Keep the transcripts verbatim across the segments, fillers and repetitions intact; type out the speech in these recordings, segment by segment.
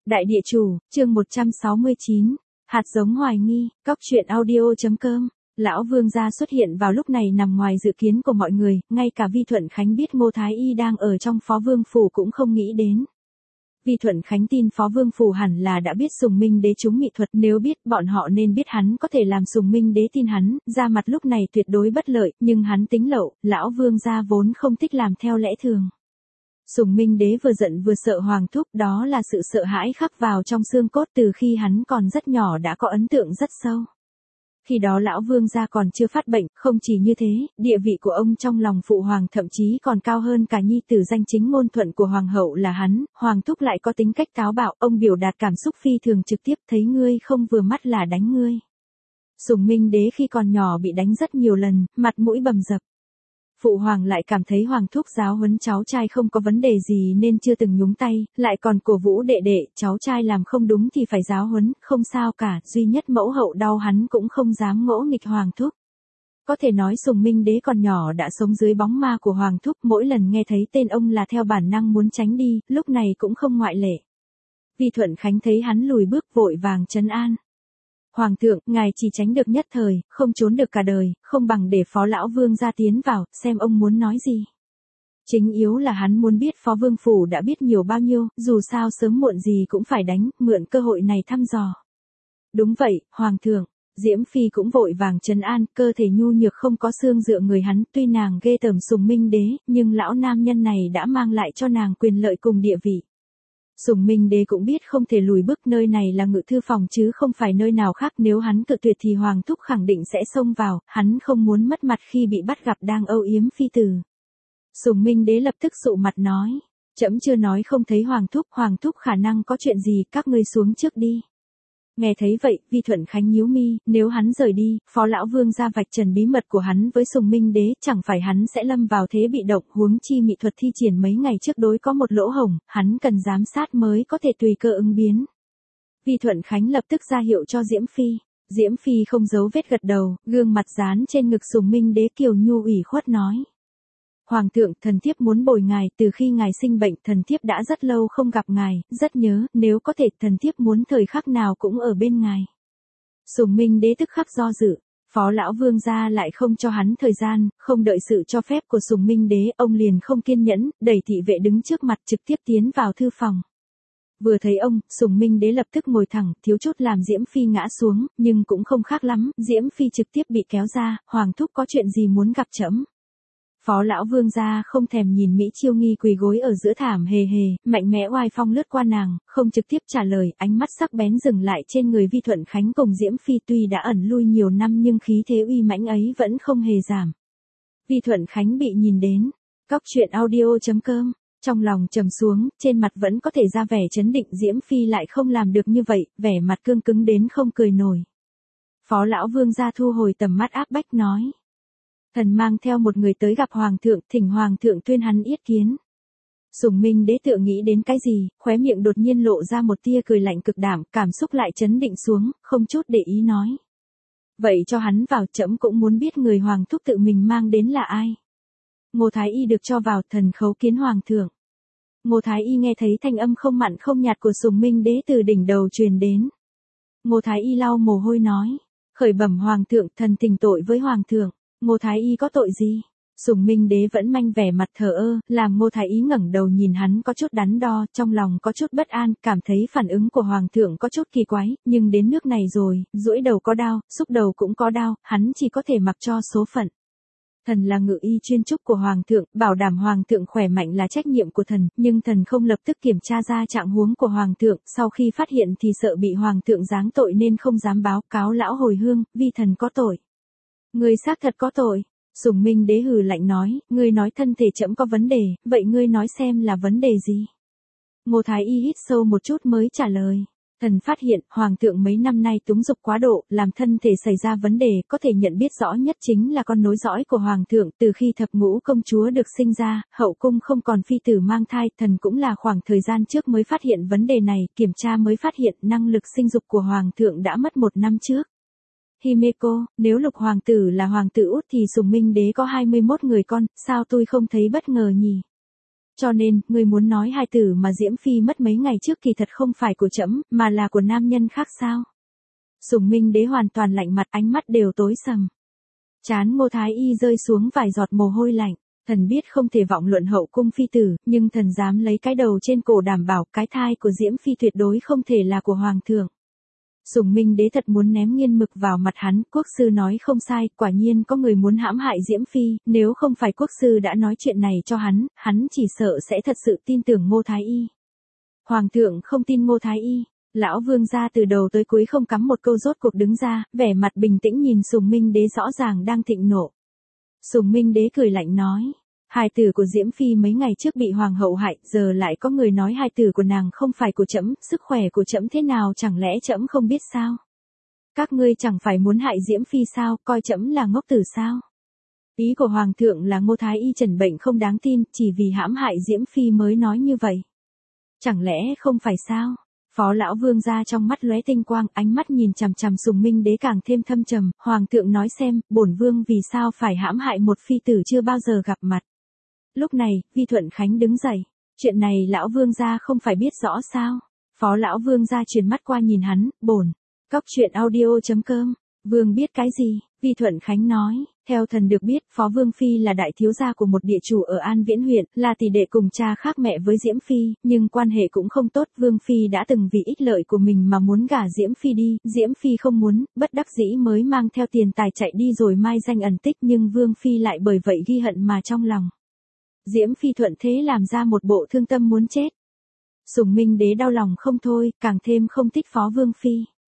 Đại địa chủ, chương một trăm sáu mươi chín, hạt giống hoài nghi, cóc truyện audio.com. Lão Vương gia xuất hiện vào lúc này nằm ngoài dự kiến của mọi người, ngay cả Vi Thuận Khánh biết Ngô Thái Y đang ở trong Phó Vương phủ cũng không nghĩ đến. Vi Thuận Khánh tin Phó Vương phủ hẳn là đã biết Sùng Minh Đế trúng mị thuật, nếu biết bọn họ nên biết hắn có thể làm Sùng Minh Đế tin hắn, ra mặt lúc này tuyệt đối bất lợi, nhưng hắn tính lậu, lão Vương gia vốn không thích làm theo lẽ thường. Sùng Minh Đế vừa giận vừa sợ Hoàng thúc, đó là sự sợ hãi khắc vào trong xương cốt từ khi hắn còn rất nhỏ đã có ấn tượng rất sâu. Khi đó lão Vương gia còn chưa phát bệnh, không chỉ như thế, địa vị của ông trong lòng phụ hoàng thậm chí còn cao hơn cả nhi tử danh chính ngôn thuận của hoàng hậu là hắn. Hoàng thúc lại có tính cách táo bạo, ông biểu đạt cảm xúc phi thường trực tiếp, thấy ngươi không vừa mắt là đánh ngươi. Sùng Minh Đế khi còn nhỏ bị đánh rất nhiều lần, mặt mũi bầm dập. Phụ hoàng lại cảm thấy hoàng thúc giáo huấn cháu trai không có vấn đề gì nên chưa từng nhúng tay, lại còn cổ vũ đệ đệ, cháu trai làm không đúng thì phải giáo huấn, không sao cả, duy nhất mẫu hậu đau hắn cũng không dám ngỗ nghịch hoàng thúc. Có thể nói Sùng Minh Đế còn nhỏ đã sống dưới bóng ma của hoàng thúc, mỗi lần nghe thấy tên ông là theo bản năng muốn tránh đi, lúc này cũng không ngoại lệ. Vi Thuận Khánh thấy hắn lùi bước vội vàng trấn an. Hoàng thượng, ngài chỉ tránh được nhất thời, không trốn được cả đời, không bằng để Phó Lão Vương gia tiến vào, xem ông muốn nói gì. Chính yếu là hắn muốn biết Phó Vương phủ đã biết nhiều bao nhiêu, dù sao sớm muộn gì cũng phải đánh, mượn cơ hội này thăm dò. Đúng vậy, Hoàng thượng, Diễm Phi cũng vội vàng trấn an, cơ thể nhu nhược không có xương dựa người hắn, tuy nàng ghê tởm Sùng Minh Đế, nhưng lão nam nhân này đã mang lại cho nàng quyền lợi cùng địa vị. Sùng Minh Đế cũng biết không thể lùi bước, nơi này là ngự thư phòng chứ không phải nơi nào khác, nếu hắn cự tuyệt thì Hoàng thúc khẳng định sẽ xông vào, hắn không muốn mất mặt khi bị bắt gặp đang âu yếm phi tử. Sùng Minh Đế lập tức sụ mặt nói, trẫm chưa nói không thấy Hoàng thúc, Hoàng thúc khả năng có chuyện gì, các ngươi xuống trước đi. Nghe thấy vậy, Vi Thuận Khánh nhíu mi, nếu hắn rời đi, Phó Lão Vương gia vạch trần bí mật của hắn với Sùng Minh Đế, chẳng phải hắn sẽ lâm vào thế bị động, huống chi mị thuật thi triển mấy ngày trước đối có một lỗ hổng, hắn cần giám sát mới có thể tùy cơ ứng biến. Vi Thuận Khánh lập tức ra hiệu cho Diễm Phi. Diễm Phi không giấu vết gật đầu, gương mặt dán trên ngực Sùng Minh Đế kiều nhu ủy khuất nói. Hoàng thượng, thần thiếp muốn bồi ngài, từ khi ngài sinh bệnh, thần thiếp đã rất lâu không gặp ngài, rất nhớ, nếu có thể, thần thiếp muốn thời khắc nào cũng ở bên ngài. Sùng Minh Đế tức khắc do dự, Phó Lão Vương gia lại không cho hắn thời gian, không đợi sự cho phép của Sùng Minh Đế, ông liền không kiên nhẫn, đẩy thị vệ đứng trước mặt trực tiếp tiến vào thư phòng. Vừa thấy ông, Sùng Minh Đế lập tức ngồi thẳng, thiếu chút làm Diễm Phi ngã xuống, nhưng cũng không khác lắm, Diễm Phi trực tiếp bị kéo ra, Hoàng thúc có chuyện gì muốn gặp trẫm? Phó Lão Vương gia không thèm nhìn Mỹ Chiêu Nghi quỳ gối ở giữa thảm hề hề, mạnh mẽ oai phong lướt qua nàng, không trực tiếp trả lời, ánh mắt sắc bén dừng lại trên người Vi Thuận Khánh cùng Diễm Phi, tuy đã ẩn lui nhiều năm nhưng khí thế uy mãnh ấy vẫn không hề giảm. Vi Thuận Khánh bị nhìn đến, cóc truyện audio.com, trong lòng trầm xuống, trên mặt vẫn có thể ra vẻ trấn định, Diễm Phi lại không làm được như vậy, vẻ mặt cương cứng đến không cười nổi. Phó Lão Vương gia thu hồi tầm mắt áp bách nói. Thần mang theo một người tới gặp Hoàng thượng, thỉnh Hoàng thượng tuyên hắn yết kiến. Sùng Minh Đế tự nghĩ đến cái gì, khóe miệng đột nhiên lộ ra một tia cười lạnh cực đảm, cảm xúc lại trấn định xuống, không chút để ý nói. Vậy cho hắn vào, trẫm cũng muốn biết người Hoàng thúc tự mình mang đến là ai. Ngô Thái Y được cho vào, thần khấu kiến Hoàng thượng. Ngô Thái Y nghe thấy thanh âm không mặn không nhạt của Sùng Minh Đế từ đỉnh đầu truyền đến. Ngô Thái Y lau mồ hôi nói, khởi bẩm Hoàng thượng, thần thỉnh tội với Hoàng thượng. Ngô Thái Y có tội gì? Sùng Minh Đế vẫn manh vẻ mặt thờ ơ, làm Ngô Thái Y ngẩng đầu nhìn hắn có chút đắn đo, trong lòng có chút bất an, cảm thấy phản ứng của Hoàng thượng có chút kỳ quái, nhưng đến nước này rồi, duỗi đầu có đau, xúc đầu cũng có đau, hắn chỉ có thể mặc cho số phận. Thần là ngự y chuyên trúc của Hoàng thượng, bảo đảm Hoàng thượng khỏe mạnh là trách nhiệm của thần, nhưng thần không lập tức kiểm tra ra trạng huống của Hoàng thượng, sau khi phát hiện thì sợ bị Hoàng thượng giáng tội nên không dám báo cáo lão hồi hương, vì thần có tội. Ngươi xác thật có tội. Sùng Minh Đế hừ lạnh nói, ngươi nói thân thể trẫm có vấn đề, vậy ngươi nói xem là vấn đề gì? Ngô Thái Y hít sâu một chút mới trả lời. Thần phát hiện, Hoàng thượng mấy năm nay túng dục quá độ, làm thân thể xảy ra vấn đề, có thể nhận biết rõ nhất chính là con nối dõi của Hoàng thượng, từ khi thập ngũ công chúa được sinh ra, hậu cung không còn phi tử mang thai, thần cũng là khoảng thời gian trước mới phát hiện vấn đề này, kiểm tra mới phát hiện năng lực sinh dục của Hoàng thượng đã mất một năm trước. Himeko, nếu Lục hoàng tử là hoàng tử út thì Sùng Minh Đế có hai mươi mốt người con, sao tôi không thấy bất ngờ nhỉ? Cho nên, ngươi muốn nói hài tử mà Diễm Phi mất mấy ngày trước kỳ thật không phải của trẫm, mà là của nam nhân khác sao? Sùng Minh Đế hoàn toàn lạnh mặt, ánh mắt đều tối sầm. Trán Ngô Thái Y rơi xuống vài giọt mồ hôi lạnh. Thần biết không thể vọng luận hậu cung phi tử, nhưng thần dám lấy cái đầu trên cổ đảm bảo cái thai của Diễm Phi tuyệt đối không thể là của Hoàng thượng. Sùng Minh Đế thật muốn ném nghiên mực vào mặt hắn, quốc sư nói không sai, quả nhiên có người muốn hãm hại Diễm Phi, nếu không phải quốc sư đã nói chuyện này cho hắn, hắn chỉ sợ sẽ thật sự tin tưởng Ngô Thái Y. Hoàng thượng không tin Ngô Thái Y, lão vương gia từ đầu tới cuối không cắm một câu rốt cuộc đứng ra, vẻ mặt bình tĩnh nhìn Sùng Minh Đế rõ ràng đang thịnh nộ. Sùng Minh Đế cười lạnh nói, hài tử của Diễm Phi mấy ngày trước bị hoàng hậu hại, giờ lại có người nói hài tử của nàng không phải của trẫm, sức khỏe của trẫm thế nào chẳng lẽ trẫm không biết sao? Các ngươi chẳng phải muốn hại Diễm Phi sao, coi trẫm là ngốc tử sao? Ý của hoàng thượng là Ngô Thái Y trần bệnh không đáng tin, chỉ vì hãm hại Diễm Phi mới nói như vậy. Chẳng lẽ không phải sao? Phó lão vương gia trong mắt lóe tinh quang, ánh mắt nhìn chằm chằm Sùng Minh Đế càng thêm thâm trầm, hoàng thượng nói xem, bổn vương vì sao phải hãm hại một phi tử chưa bao giờ gặp mặt. Lúc này, Vi Thuận Khánh đứng dậy, chuyện này lão vương gia không phải biết rõ sao? Phó lão vương gia chuyển mắt qua nhìn hắn, bổn, cóc truyện audio chấm com, vương biết cái gì? Vi Thuận Khánh nói, theo thần được biết, Phó Vương Phi là đại thiếu gia của một địa chủ ở An Viễn huyện, là tỷ đệ cùng cha khác mẹ với Diễm Phi, nhưng quan hệ cũng không tốt. Vương Phi đã từng vì ích lợi của mình mà muốn gả Diễm Phi đi, Diễm Phi không muốn, bất đắc dĩ mới mang theo tiền tài chạy đi rồi mai danh ẩn tích, nhưng Vương Phi lại bởi vậy ghi hận mà trong lòng. Diễm Phi thuận thế làm ra một bộ thương tâm muốn chết. Sùng Minh Đế đau lòng không thôi, càng thêm không thích Phó Vương Phi.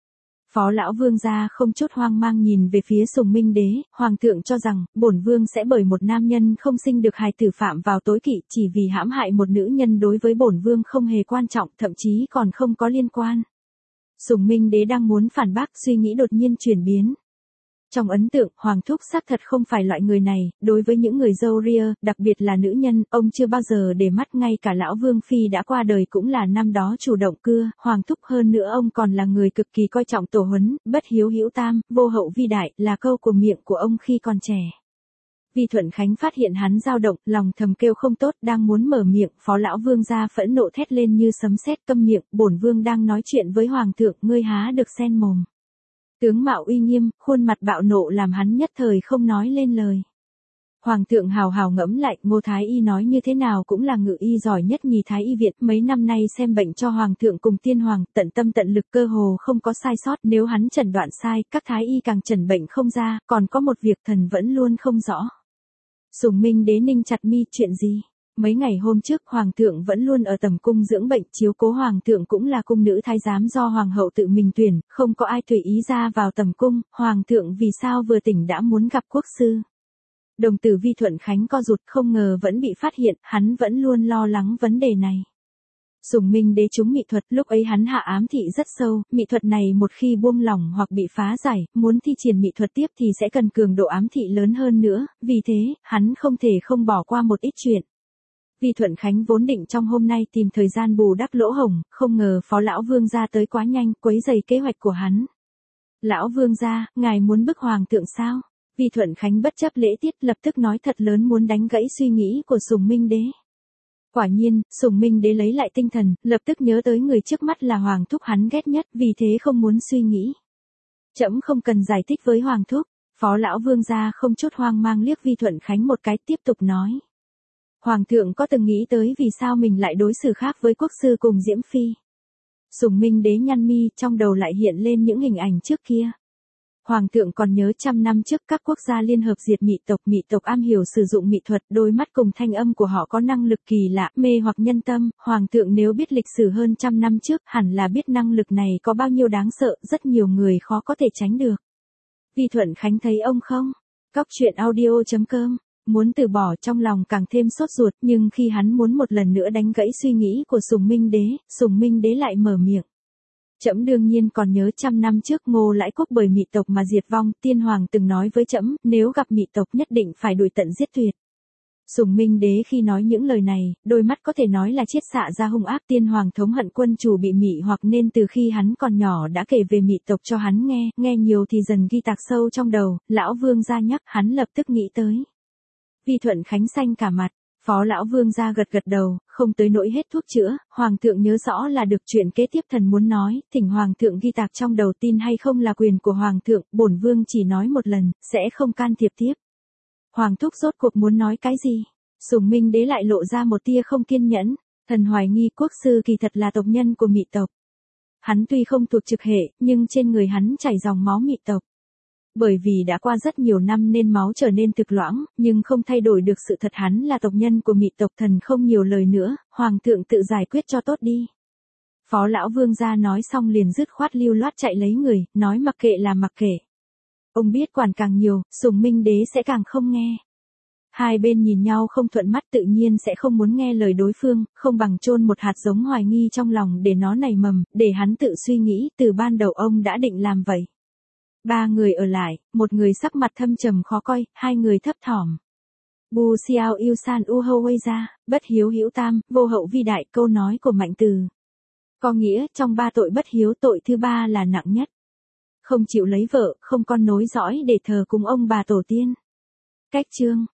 Phó lão vương gia không chút hoang mang nhìn về phía Sùng Minh Đế, hoàng thượng cho rằng, bổn vương sẽ bởi một nam nhân không sinh được hài tử phạm vào tối kỵ, chỉ vì hãm hại một nữ nhân đối với bổn vương không hề quan trọng, thậm chí còn không có liên quan. Sùng Minh Đế đang muốn phản bác, suy nghĩ đột nhiên chuyển biến. Trong ấn tượng, Hoàng thúc xác thật không phải loại người này, đối với những người râu ria, đặc biệt là nữ nhân, ông chưa bao giờ để mắt, ngay cả lão Vương Phi đã qua đời cũng là năm đó chủ động cưa, Hoàng thúc hơn nữa ông còn là người cực kỳ coi trọng tổ huấn, bất hiếu hữu tam, vô hậu vi đại, là câu của miệng của ông khi còn trẻ. Vi Thuận Khánh phát hiện hắn dao động, lòng thầm kêu không tốt, đang muốn mở miệng, Phó lão Vương gia phẫn nộ thét lên như sấm sét, câm miệng, bổn vương đang nói chuyện với Hoàng thượng, ngươi há được sen mồm. Tướng mạo uy nghiêm, khuôn mặt bạo nộ làm hắn nhất thời không nói lên lời. Hoàng thượng hào hào ngẫm lại, Ngô Thái Y nói như thế nào cũng là ngự y giỏi nhất nhì Thái Y Việt, mấy năm nay xem bệnh cho Hoàng thượng cùng tiên hoàng, tận tâm tận lực cơ hồ không có sai sót, nếu hắn chẩn đoạn sai, các Thái Y càng chẩn bệnh không ra, còn có một việc thần vẫn luôn không rõ. Sùng Minh Đế ninh chặt mi, chuyện gì? Mấy ngày hôm trước, Hoàng thượng vẫn luôn ở tầm cung dưỡng bệnh, chiếu cố Hoàng thượng cũng là cung nữ thái giám do Hoàng hậu tự mình tuyển, không có ai tùy ý ra vào tầm cung, Hoàng thượng vì sao vừa tỉnh đã muốn gặp quốc sư. Đồng tử Vi Thuận Khánh co rụt, không ngờ vẫn bị phát hiện, hắn vẫn luôn lo lắng vấn đề này. Sùng Minh Đế trúng mị thuật, lúc ấy hắn hạ ám thị rất sâu, mị thuật này một khi buông lỏng hoặc bị phá giải, muốn thi triển mị thuật tiếp thì sẽ cần cường độ ám thị lớn hơn nữa, vì thế, hắn không thể không bỏ qua một ít chuyện. Vi Thuận Khánh vốn định trong hôm nay tìm thời gian bù đắp lỗ hổng, không ngờ Phó lão Vương gia tới quá nhanh, quấy rầy kế hoạch của hắn. Lão Vương gia, ngài muốn bức Hoàng thượng sao? Vi Thuận Khánh bất chấp lễ tiết, lập tức nói thật lớn muốn đánh gãy suy nghĩ của Sùng Minh Đế. Quả nhiên, Sùng Minh Đế lấy lại tinh thần, lập tức nhớ tới người trước mắt là Hoàng thúc hắn ghét nhất, vì thế không muốn suy nghĩ. Trẫm không cần giải thích với Hoàng thúc. Phó lão Vương gia không chút hoang mang liếc Vi Thuận Khánh một cái, tiếp tục nói. Hoàng thượng có từng nghĩ tới vì sao mình lại đối xử khác với quốc sư cùng Diễm Phi? Sùng Minh Đế nhăn mi, trong đầu lại hiện lên những hình ảnh trước kia. Hoàng thượng còn nhớ trăm năm trước các quốc gia liên hợp diệt mị tộc, mị tộc am hiểu sử dụng mị thuật, đôi mắt cùng thanh âm của họ có năng lực kỳ lạ, mê hoặc nhân tâm, Hoàng thượng nếu biết lịch sử hơn trăm năm trước, hẳn là biết năng lực này có bao nhiêu đáng sợ, rất nhiều người khó có thể tránh được. Vi Thuận Khánh thấy ông không? Cóc truyện audio chấm com. Muốn từ bỏ trong lòng càng thêm sốt ruột, nhưng khi hắn muốn một lần nữa đánh gãy suy nghĩ của Sùng Minh Đế, Sùng Minh Đế lại mở miệng. Trẫm đương nhiên còn nhớ trăm năm trước Ngô Lãi Quốc bởi mị tộc mà diệt vong, tiên hoàng từng nói với trẫm, nếu gặp mị tộc nhất định phải đuổi tận giết tuyệt. Sùng Minh Đế khi nói những lời này, đôi mắt có thể nói là chiết xạ ra hung ác, tiên hoàng thống hận quân chủ bị mị hoặc nên từ khi hắn còn nhỏ đã kể về mị tộc cho hắn nghe, nghe nhiều thì dần ghi tạc sâu trong đầu, lão Vương gia nhắc hắn lập tức nghĩ tới. Vi Thuận Khánh xanh cả mặt, Phó lão vương gia gật gật đầu, không tới nỗi hết thuốc chữa, hoàng thượng nhớ rõ là được. Chuyện kế tiếp thần muốn nói, thỉnh hoàng thượng ghi tạc trong đầu, tin hay không là quyền của hoàng thượng, bổn vương chỉ nói một lần, sẽ không can thiệp tiếp. Hoàng thúc rốt cuộc muốn nói cái gì? Sùng Minh đế lại lộ ra một tia không kiên nhẫn, thần hoài nghi quốc sư kỳ thật là tộc nhân của Mị tộc. Hắn tuy không thuộc trực hệ, nhưng trên người hắn chảy dòng máu Mị tộc. Bởi vì đã qua rất nhiều năm nên máu trở nên thực loãng, nhưng không thay đổi được sự thật hắn là tộc nhân của Mị tộc. Thần không nhiều lời nữa, hoàng thượng tự giải quyết cho tốt đi. Phó lão vương gia nói xong liền dứt khoát lưu loát chạy lấy người, nói mặc kệ là mặc kệ. Ông biết quản càng nhiều, Sùng Minh đế sẽ càng không nghe. Hai bên nhìn nhau không thuận mắt, tự nhiên sẽ không muốn nghe lời đối phương, không bằng chôn một hạt giống hoài nghi trong lòng để nó nảy mầm, để hắn tự suy nghĩ. Từ ban đầu ông đã định làm vậy. Ba người ở lại, một người sắc mặt thâm trầm khó coi, hai người thấp thỏm. Bu xiao yêu san u hâu quay ra, bất hiếu hữu tam, vô hậu vi đại, câu nói của Mạnh Từ. Có nghĩa, trong ba tội bất hiếu, tội thứ ba là nặng nhất. Không chịu lấy vợ, không con nối dõi để thờ cúng ông bà tổ tiên. Cách chương